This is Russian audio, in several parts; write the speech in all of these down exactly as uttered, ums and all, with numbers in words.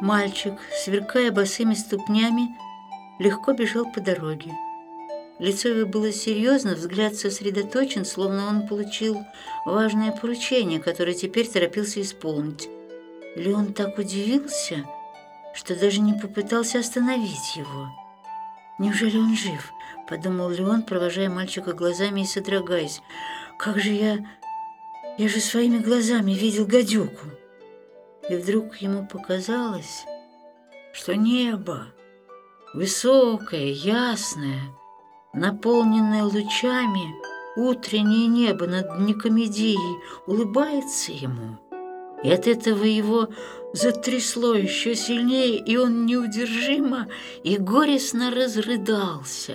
Мальчик, сверкая босыми ступнями, легко бежал по дороге. Лицо его было серьезно, взгляд сосредоточен, словно он получил важное поручение, которое теперь торопился исполнить. Леон так удивился, что даже не попытался остановить его. «Неужели он жив?» – подумал Леон, провожая мальчика глазами и содрогаясь. «Как же я... Я же своими глазами видел гадюку!» И вдруг ему показалось, что небо, высокое, ясное, наполненное лучами, утреннее небо над Никомедией улыбается ему. И от этого его затрясло еще сильнее, и он неудержимо и горестно разрыдался.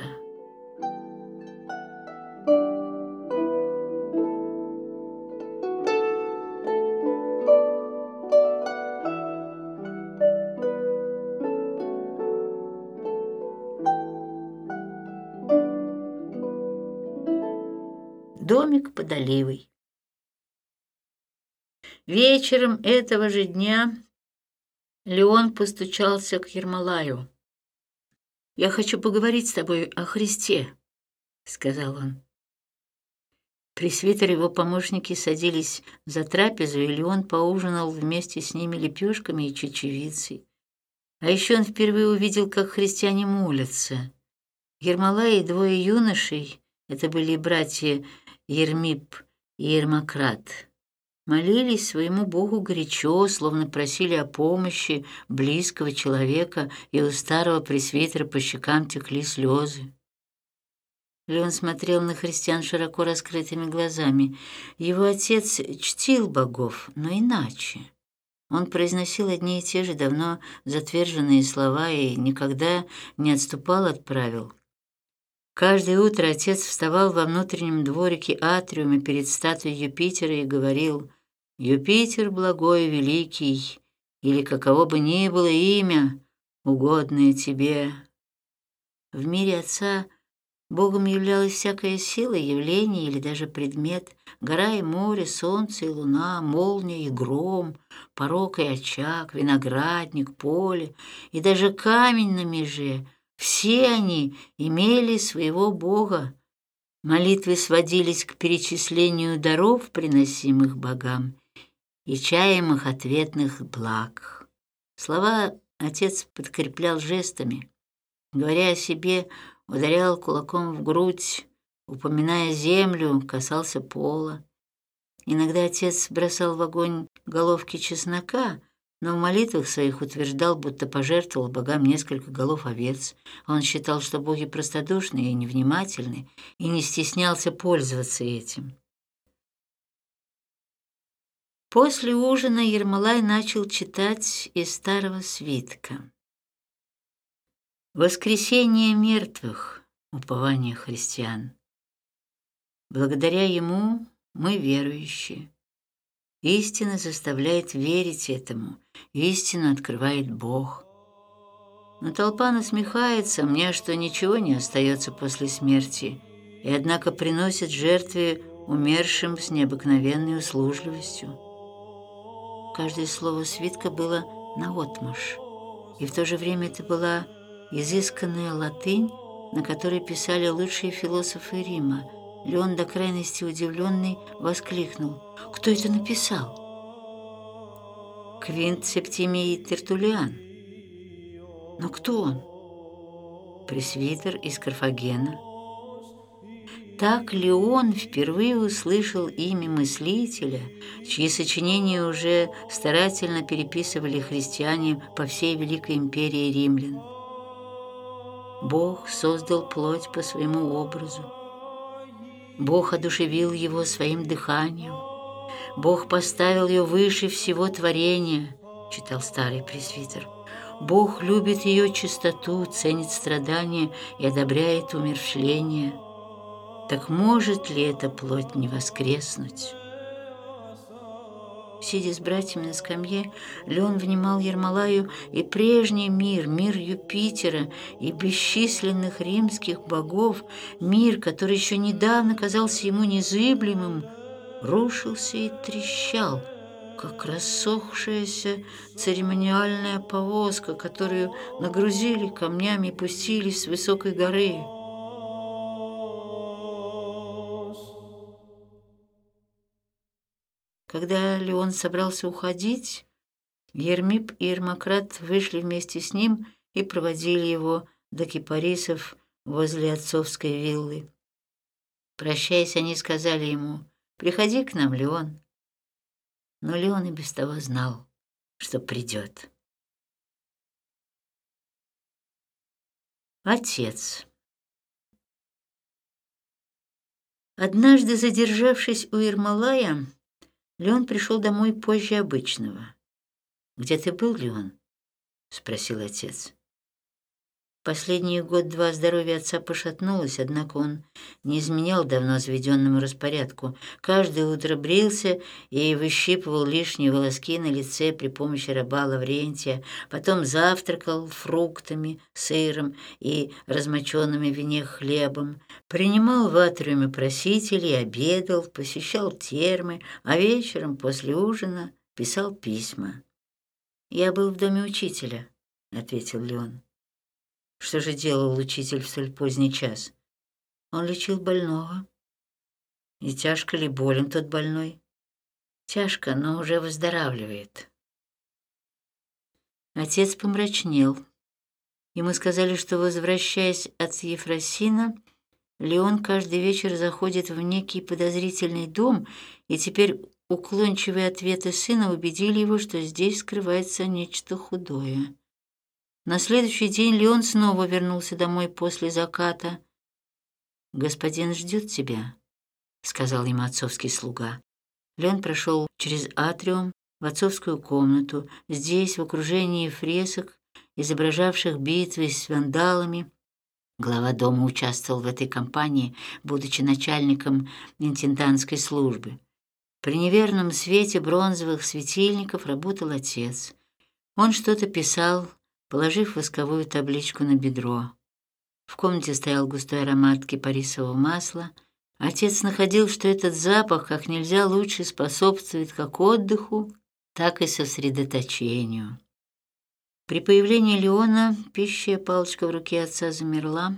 Домик под оливой. Вечером этого же дня Леон постучался к Ермолаю. «Я хочу поговорить с тобой о Христе», — сказал он. Пресвитер и его помощники садились за трапезу, и Леон поужинал вместе с ними лепешками и чечевицей. А еще он впервые увидел, как христиане молятся. Ермолай и двое юношей, это были братья Ермип и Ермакрат, молились своему Богу горячо, словно просили о помощи близкого человека, и у старого пресвитера по щекам текли слезы. Леон смотрел на христиан широко раскрытыми глазами. Его отец чтил богов, но иначе. Он произносил одни и те же давно затверженные слова и никогда не отступал от правил. Каждое утро отец вставал во внутреннем дворике атриума перед статуей Юпитера и говорил: «Юпитер благой и великий, или каково бы ни было имя, угодное тебе». В мире отца Богом являлась всякая сила, явление или даже предмет, гора и море, солнце и луна, молния и гром, порок и очаг, виноградник, поле и даже камень на меже. Все они имели своего Бога. Молитвы сводились к перечислению даров, приносимых богам, и чаемых ответных благ. Слова отец подкреплял жестами. Говоря о себе, ударял кулаком в грудь, упоминая землю, касался пола. Иногда отец бросал в огонь головки чеснока, но в молитвах своих утверждал, будто пожертвовал богам несколько голов овец. Он считал, что боги простодушны и невнимательны, и не стеснялся пользоваться этим. После ужина Ермолай начал читать из старого свитка. «Воскресение мертвых, упование христиан. Благодаря ему мы верующие. Истина заставляет верить этому, истину открывает Бог. Но толпа насмехается мне, что ничего не остается после смерти, и однако приносит жертвы умершим с необыкновенной услужливостью». Каждое слово свитка было наотмашь, и в то же время это была изысканная латынь, на которой писали лучшие философы Рима. Леон, до крайности удивленный, воскликнул: «Кто это написал?» «Квинт Септимий Тертуллиан». «Но кто он?» «Пресвитер из Карфагена». Так Леон впервые услышал имя мыслителя, чьи сочинения уже старательно переписывали христиане по всей Великой империи римлян. Бог создал плоть по своему образу. Бог одушевил его своим дыханием. Бог поставил ее выше всего творения, читал старый пресвитер. Бог любит ее чистоту, ценит страдания и одобряет умерщвление. Так может ли эта плоть не воскреснуть? Сидя с братьями на скамье, Леон внимал Ермолаю, и прежний мир, мир Юпитера и бесчисленных римских богов, мир, который еще недавно казался ему незыблемым, рушился и трещал как рассохшаяся церемониальная повозка, которую нагрузили камнями и пустили с высокой горы. Когда Леон собрался уходить, Ермип и Ермакрат вышли вместе с ним и проводили его до кипарисов возле отцовской виллы. Прощаясь, они сказали ему: «Приходи к нам, Леон». Но Леон и без того знал, что придет. Отец. Однажды, задержавшись у Ермолая, Леон пришел домой позже обычного. «Где ты был, Леон?» — спросил отец. Последний год-два здоровье отца пошатнулось, однако он не изменял давно заведенному распорядку. Каждое утро брился и выщипывал лишние волоски на лице при помощи раба Лаврентия, потом завтракал фруктами, сыром и размоченными в вине хлебом, принимал в атриуме просителей, обедал, посещал термы, а вечером после ужина писал письма. «Я был в доме учителя», — ответил Леон. «Что же делал учитель в столь поздний час?» «Он лечил больного». «И тяжко ли болен тот больной?» «Тяжко, но уже выздоравливает». Отец помрачнел. Ему сказали, что, возвращаясь от Ефросина, Леон каждый вечер заходит в некий подозрительный дом, и теперь уклончивые ответы сына убедили его, что здесь скрывается нечто худое. На следующий день Леон снова вернулся домой после заката. «Господин ждет тебя», — сказал ему отцовский слуга. Леон прошел через атриум в отцовскую комнату. Здесь, в окружении фресок, изображавших битвы с вандалами, глава дома участвовал в этой кампании, будучи начальником интендантской службы. При неверном свете бронзовых светильников работал отец. Он что-то писал, положив восковую табличку на бедро. В комнате стоял густой аромат кипарисового масла. Отец находил, что этот запах как нельзя лучше способствует как отдыху, так и сосредоточению. При появлении Леона пищая палочка в руке отца замерла.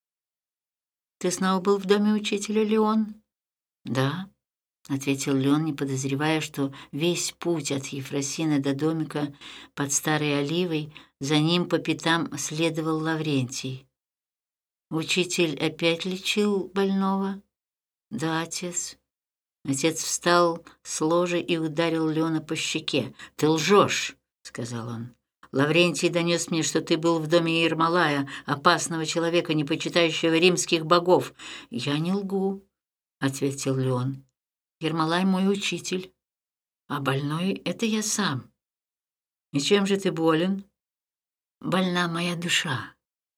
«Ты снова был в доме учителя, Леон?» «Да», — ответил Леон, не подозревая, что весь путь от Ефросина до домика под Старой Оливой за ним по пятам следовал Лаврентий. «Учитель опять лечил больного?» «Да, отец». Отец встал с ложа и ударил Леона по щеке. «Ты лжешь», — сказал он. «Лаврентий донес мне, что ты был в доме Ермолая, опасного человека, не почитающего римских богов». «Я не лгу», — ответил Леон. «Ермолай мой учитель, а больной — это я сам». «И чем же ты болен?» «Больна моя душа».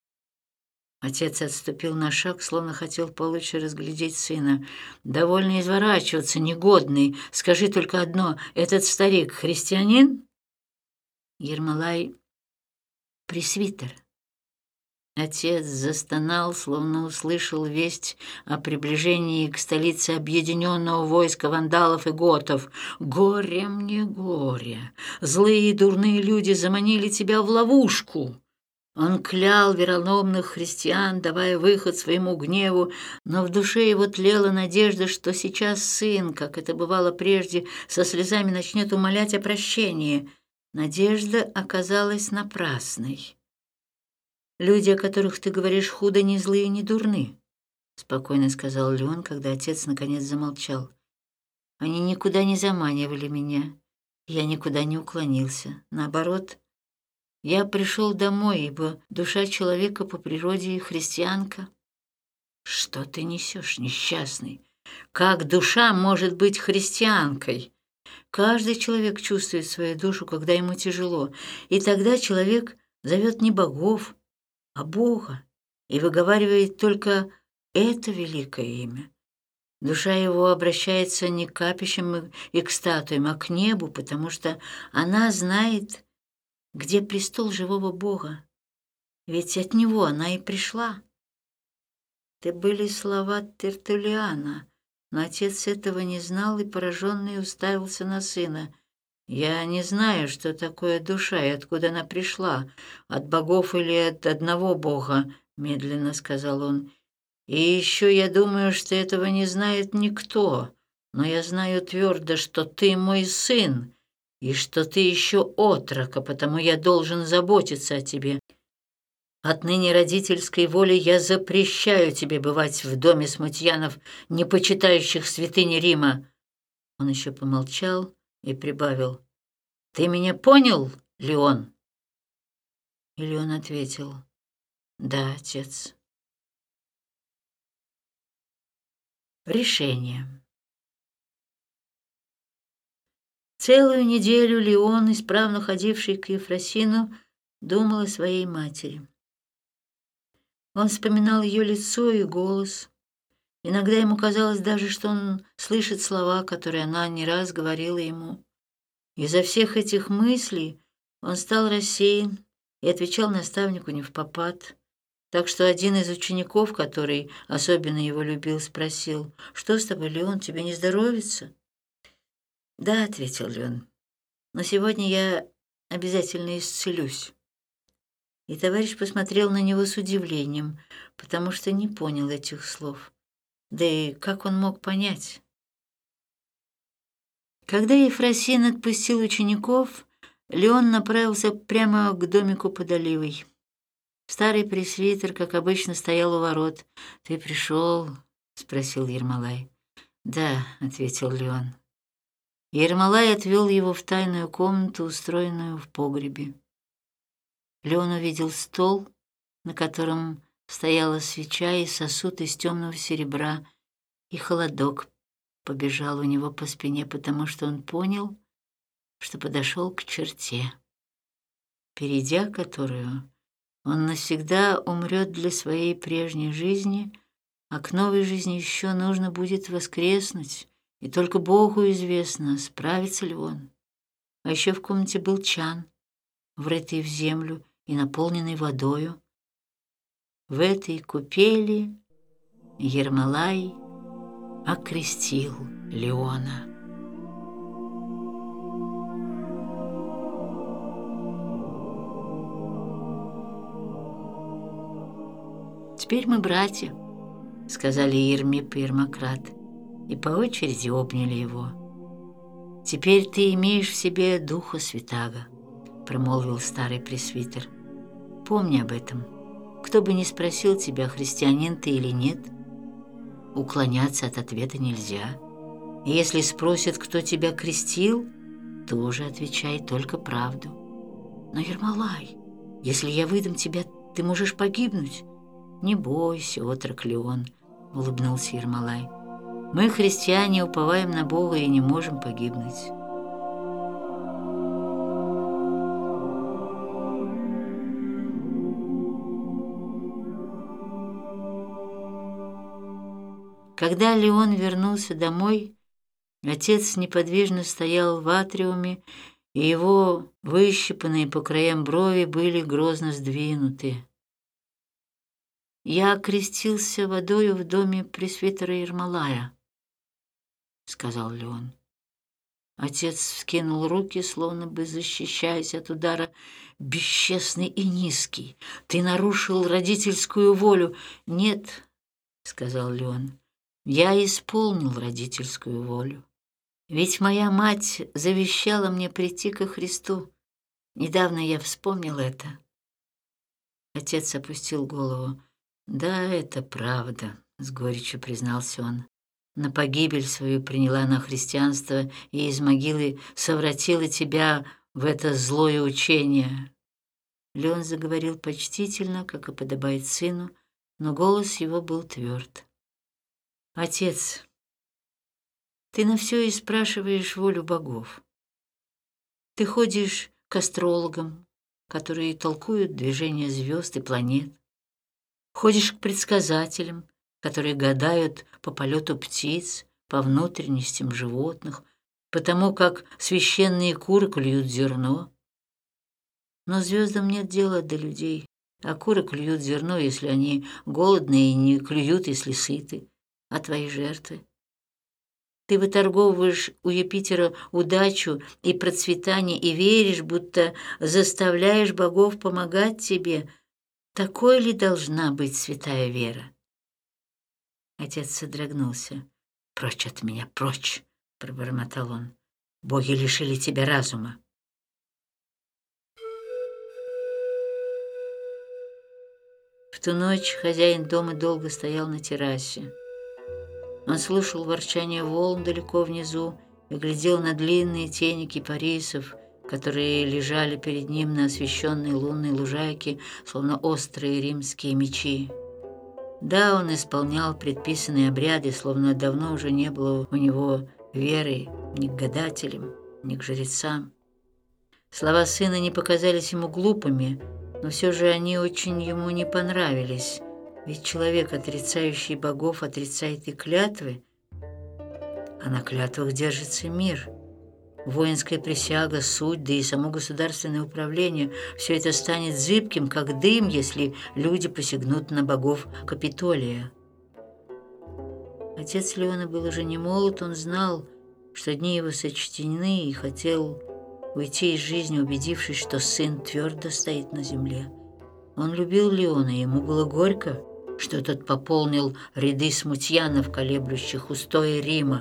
Отец отступил на шаг, словно хотел получше разглядеть сына. «Довольно изворачиваться, негодный. Скажи только одно: этот старик христианин?» «Ермолай — пресвитер». Отец застонал, словно услышал весть о приближении к столице объединенного войска вандалов и готов. «Горе мне, горе! Злые и дурные люди заманили тебя в ловушку!» Он клял вероломных христиан, давая выход своему гневу, но в душе его тлела надежда, что сейчас сын, как это бывало прежде, со слезами начнет умолять о прощении. Надежда оказалась напрасной. «Люди, о которых ты говоришь, худо не злые, не дурны», — спокойно сказал Леон, когда отец наконец замолчал. «Они никуда не заманивали меня, я никуда не уклонился. Наоборот, я пришел домой, ибо душа человека по природе христианка». «Что ты несешь, несчастный? Как душа может быть христианкой? Каждый человек чувствует свою душу, когда ему тяжело, и тогда человек зовет не богов, а Бога, и выговаривает только это великое имя. Душа его обращается не к капищам и к статуям, а к небу, потому что она знает, где престол живого Бога. Ведь от него она и пришла». Это были слова Тертуллиана, но отец этого не знал и, пораженный, уставился на сына. Я не знаю, что такое душа и откуда она пришла, от богов или от одного бога, медленно сказал он. И еще я думаю, что этого не знает никто, но я знаю твердо, что ты мой сын, и что ты еще отрок, а потому я должен заботиться о тебе. Отныне родительской волей я запрещаю тебе бывать в доме смутьянов, не почитающих святыни Рима. Он еще помолчал и прибавил: «Ты меня понял, Леон?» И Леон ответил: «Да, отец». Решение. Целую неделю Леон, исправно ходивший к Ефросину, думал о своей матери. Он вспоминал ее лицо и голос. Иногда ему казалось даже, что он слышит слова, которые она не раз говорила ему. Из-за всех этих мыслей он стал рассеян и отвечал наставнику невпопад. Так что один из учеников, который особенно его любил, спросил: «Что с тобой, Леон, тебе не здоровится?» «Да», — ответил Леон, — «но сегодня я обязательно исцелюсь». И товарищ посмотрел на него с удивлением, потому что не понял этих слов. Да и как он мог понять? Когда Ефросин отпустил учеников, Леон направился прямо к домику под оливой. Старый пресвитер, как обычно, стоял у ворот. «Ты пришел?» — спросил Ермолай. «Да», — ответил Леон. Ермолай отвел его в тайную комнату, устроенную в погребе. Леон увидел стол, на котором стояла свеча и сосуд из темного серебра, и холодок побежал у него по спине, потому что он понял, что подошел к черте, перейдя которую он навсегда умрет для своей прежней жизни, а к новой жизни еще нужно будет воскреснуть, и только Богу известно, справится ли он. А еще в комнате был чан, врытый в землю и наполненный водою. В этой купели Ермолай окрестил Леона. «Теперь мы братья», — сказали Ермип и Ермократ, и по очереди обняли его. «Теперь ты имеешь в себе Духа Святаго», — промолвил старый пресвитер. «Помни об этом. Кто бы ни спросил тебя, христианин ты или нет, уклоняться от ответа нельзя. И если спросят, кто тебя крестил, тоже отвечай только правду. Но, Ермолай, если я выдам тебя, ты можешь погибнуть». «Не бойся, отрок Леон», — улыбнулся Ермолай. «Мы, христиане, уповаем на Бога и не можем погибнуть». Когда Леон вернулся домой, отец неподвижно стоял в атриуме, и его выщипанные по краям брови были грозно сдвинуты. «Я окрестился водою в доме пресвитера Ермолая», — сказал Леон. Отец вскинул руки, словно бы защищаясь от удара. «Бесчестный и низкий, ты нарушил родительскую волю». «Нет», — сказал Леон, — «я исполнил родительскую волю. Ведь моя мать завещала мне прийти ко Христу. Недавно я вспомнил это». Отец опустил голову. «Да, это правда», — с горечью признался он. «На погибель свою приняла она христианство и из могилы совратила тебя в это злое учение». Леон заговорил почтительно, как и подобает сыну, но голос его был тверд. «Отец, ты на все и спрашиваешь волю богов. Ты ходишь к астрологам, которые толкуют движение звезд и планет. Ходишь к предсказателям, которые гадают по полету птиц, по внутренностям животных, по тому, как священные куры клюют зерно. Но звездам нет дела до людей, а куры клюют зерно, если они голодные, и не клюют, если сыты. А твои жертвы? Ты выторговываешь у Юпитера удачу и процветание и веришь, будто заставляешь богов помогать тебе. Такой ли должна быть святая вера?» Отец содрогнулся. «Прочь от меня, прочь!» — пробормотал он. «Боги лишили тебя разума». В ту ночь хозяин дома долго стоял на террасе. Он слушал ворчание волн далеко внизу и глядел на длинные тени кипарисов, которые лежали перед ним на освещенной лунной лужайке, словно острые римские мечи. Да, он исполнял предписанные обряды, словно давно уже не было у него веры ни к гадателям, ни к жрецам. Слова сына не показались ему глупыми, но все же они очень ему не понравились. Ведь человек, отрицающий богов, отрицает и клятвы, а на клятвах держится мир. Воинская присяга, суть, да и само государственное управление – все это станет зыбким, как дым, если люди посягнут на богов Капитолия. Отец Леона был уже не молод, он знал, что дни его сочтены, и хотел уйти из жизни, убедившись, что сын твердо стоит на земле. Он любил Леона, и ему было горько, что тот пополнил ряды смутьянов, колеблющих устои Рима.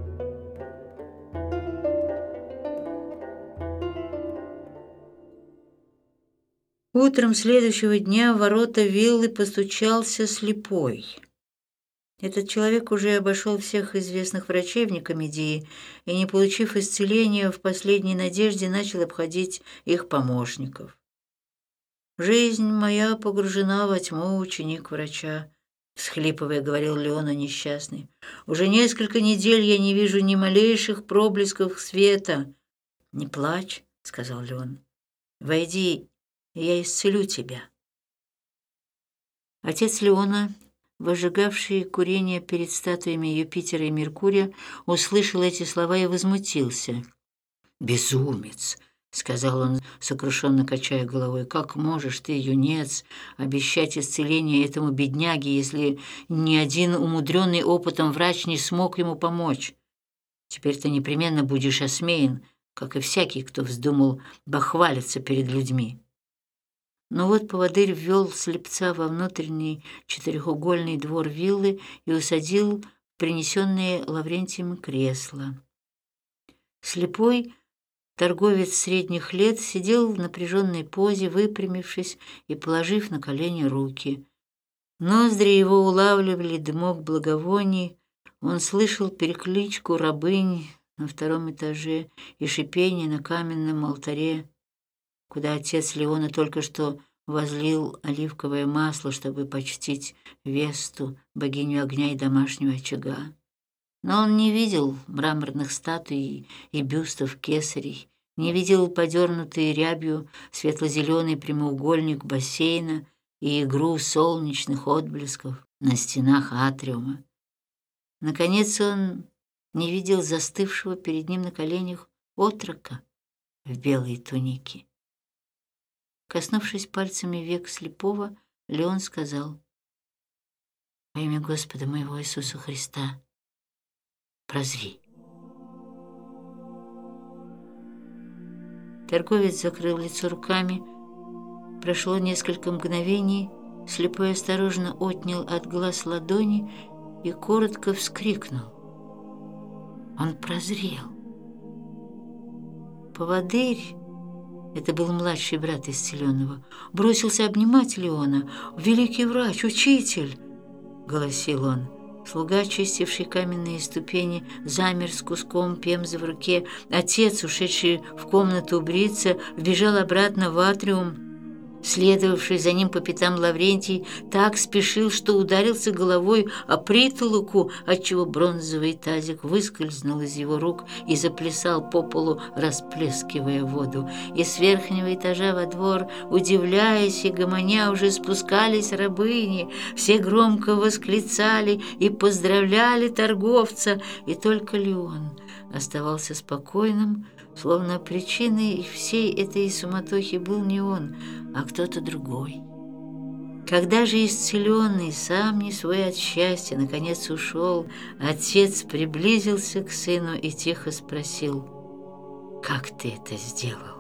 Утром следующего дня в ворота виллы постучался слепой. Этот человек уже обошел всех известных врачей в Никомедии и, не получив исцеления, в последней надежде начал обходить их помощников. «Жизнь моя погружена во тьму, ученик врача», — всхлипывая, говорил Леона несчастный. «Уже несколько недель я не вижу ни малейших проблесков света». «Не плачь», — сказал Леон. «Войди, и я исцелю тебя». Отец Леона, возжигавший курение перед статуями Юпитера и Меркурия, услышал эти слова и возмутился. «Безумец!» — сказал он, сокрушенно качая головой. «Как можешь ты, юнец, обещать исцеление этому бедняге, если ни один умудренный опытом врач не смог ему помочь? Теперь ты непременно будешь осмеян, как и всякий, кто вздумал бахвалиться перед людьми». Но вот поводырь ввел слепца во внутренний четырехугольный двор виллы и усадил в принесенные Лаврентием кресла. Слепой торговец средних лет сидел в напряженной позе, выпрямившись и положив на колени руки. Ноздри его улавливали дымок благовоний, он слышал перекличку рабынь на втором этаже и шипение на каменном алтаре, куда отец Леона только что возлил оливковое масло, чтобы почтить Весту, богиню огня и домашнего очага. Но он не видел мраморных статуй и бюстов кесарей, не видел подернутый рябью светло-зеленый прямоугольник бассейна и игру солнечных отблесков на стенах атриума. Наконец он не видел застывшего перед ним на коленях отрока в белой тунике. Коснувшись пальцами век слепого, Леон сказал: «Во имя Господа моего Иисуса Христа, прозри». Торговец закрыл лицо руками. Прошло несколько мгновений, слепой осторожно отнял от глаз ладони и коротко вскрикнул. Он прозрел. Поводырь, это был младший брат исцеленного, бросился обнимать Леона. «Великий врач, учитель!» — голосил он. Слуга, чистивший каменные ступени, замер с куском пемзы в руке. Отец, ушедший в комнату бриться, вбежал обратно в атриум. Следовавший за ним по пятам Лаврентий так спешил, что ударился головой о притолоку, отчего бронзовый тазик выскользнул из его рук и заплясал по полу, расплескивая воду. И с верхнего этажа во двор, удивляясь и гомоня, уже спускались рабыни. Все громко восклицали и поздравляли торговца, и только Леон оставался спокойным, словно причиной всей этой суматохи был не он, а кто-то другой. Когда же исцеленный, сам не свой от счастья, наконец ушел, отец приблизился к сыну и тихо спросил: «Как ты это сделал?»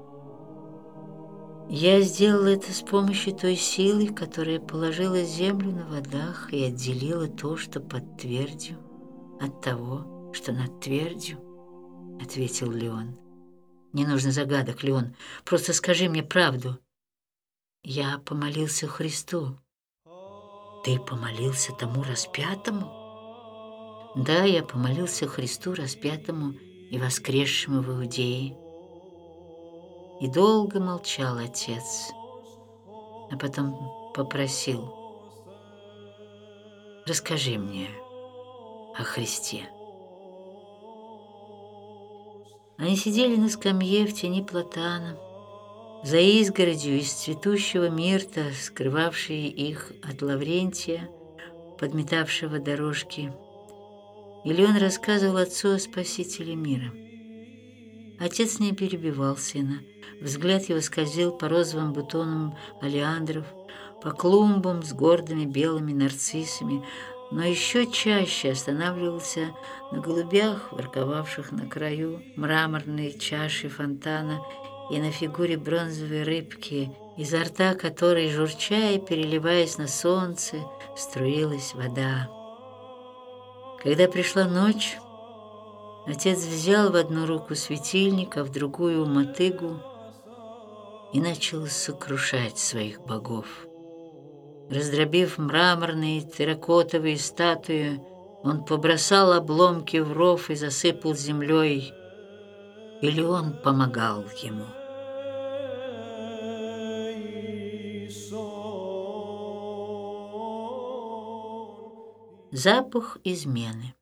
«Я сделал это с помощью той силы, которая положила землю на водах и отделила то, что под твердью, от того, что над твердью», — ответил Леон. «Не нужно загадок, Леон, просто скажи мне правду». «Я помолился Христу». «Ты помолился тому распятому?» «Да, я помолился Христу распятому и воскресшему в Иудее». И долго молчал отец, а потом попросил: «Расскажи мне о Христе». Они сидели на скамье в тени платана, за изгородью из цветущего мирта, скрывавшей их от Лаврентия, подметавшего дорожки. И Леон рассказывал отцу о Спасителе мира. Отец не перебивал сына. Взгляд его скользил по розовым бутонам олеандров, по клумбам с гордыми белыми нарциссами, но еще чаще останавливался на голубях, ворковавших на краю мраморной чаши фонтана, и на фигуре бронзовой рыбки, изо рта которой, журча и переливаясь на солнце, струилась вода. Когда пришла ночь, отец взял в одну руку светильник, а в другую мотыгу и начал сокрушать своих богов. Раздробив мраморные терракотовые статуи, он побросал обломки в ров и засыпал землей, и Леон помогал ему. Запах измены.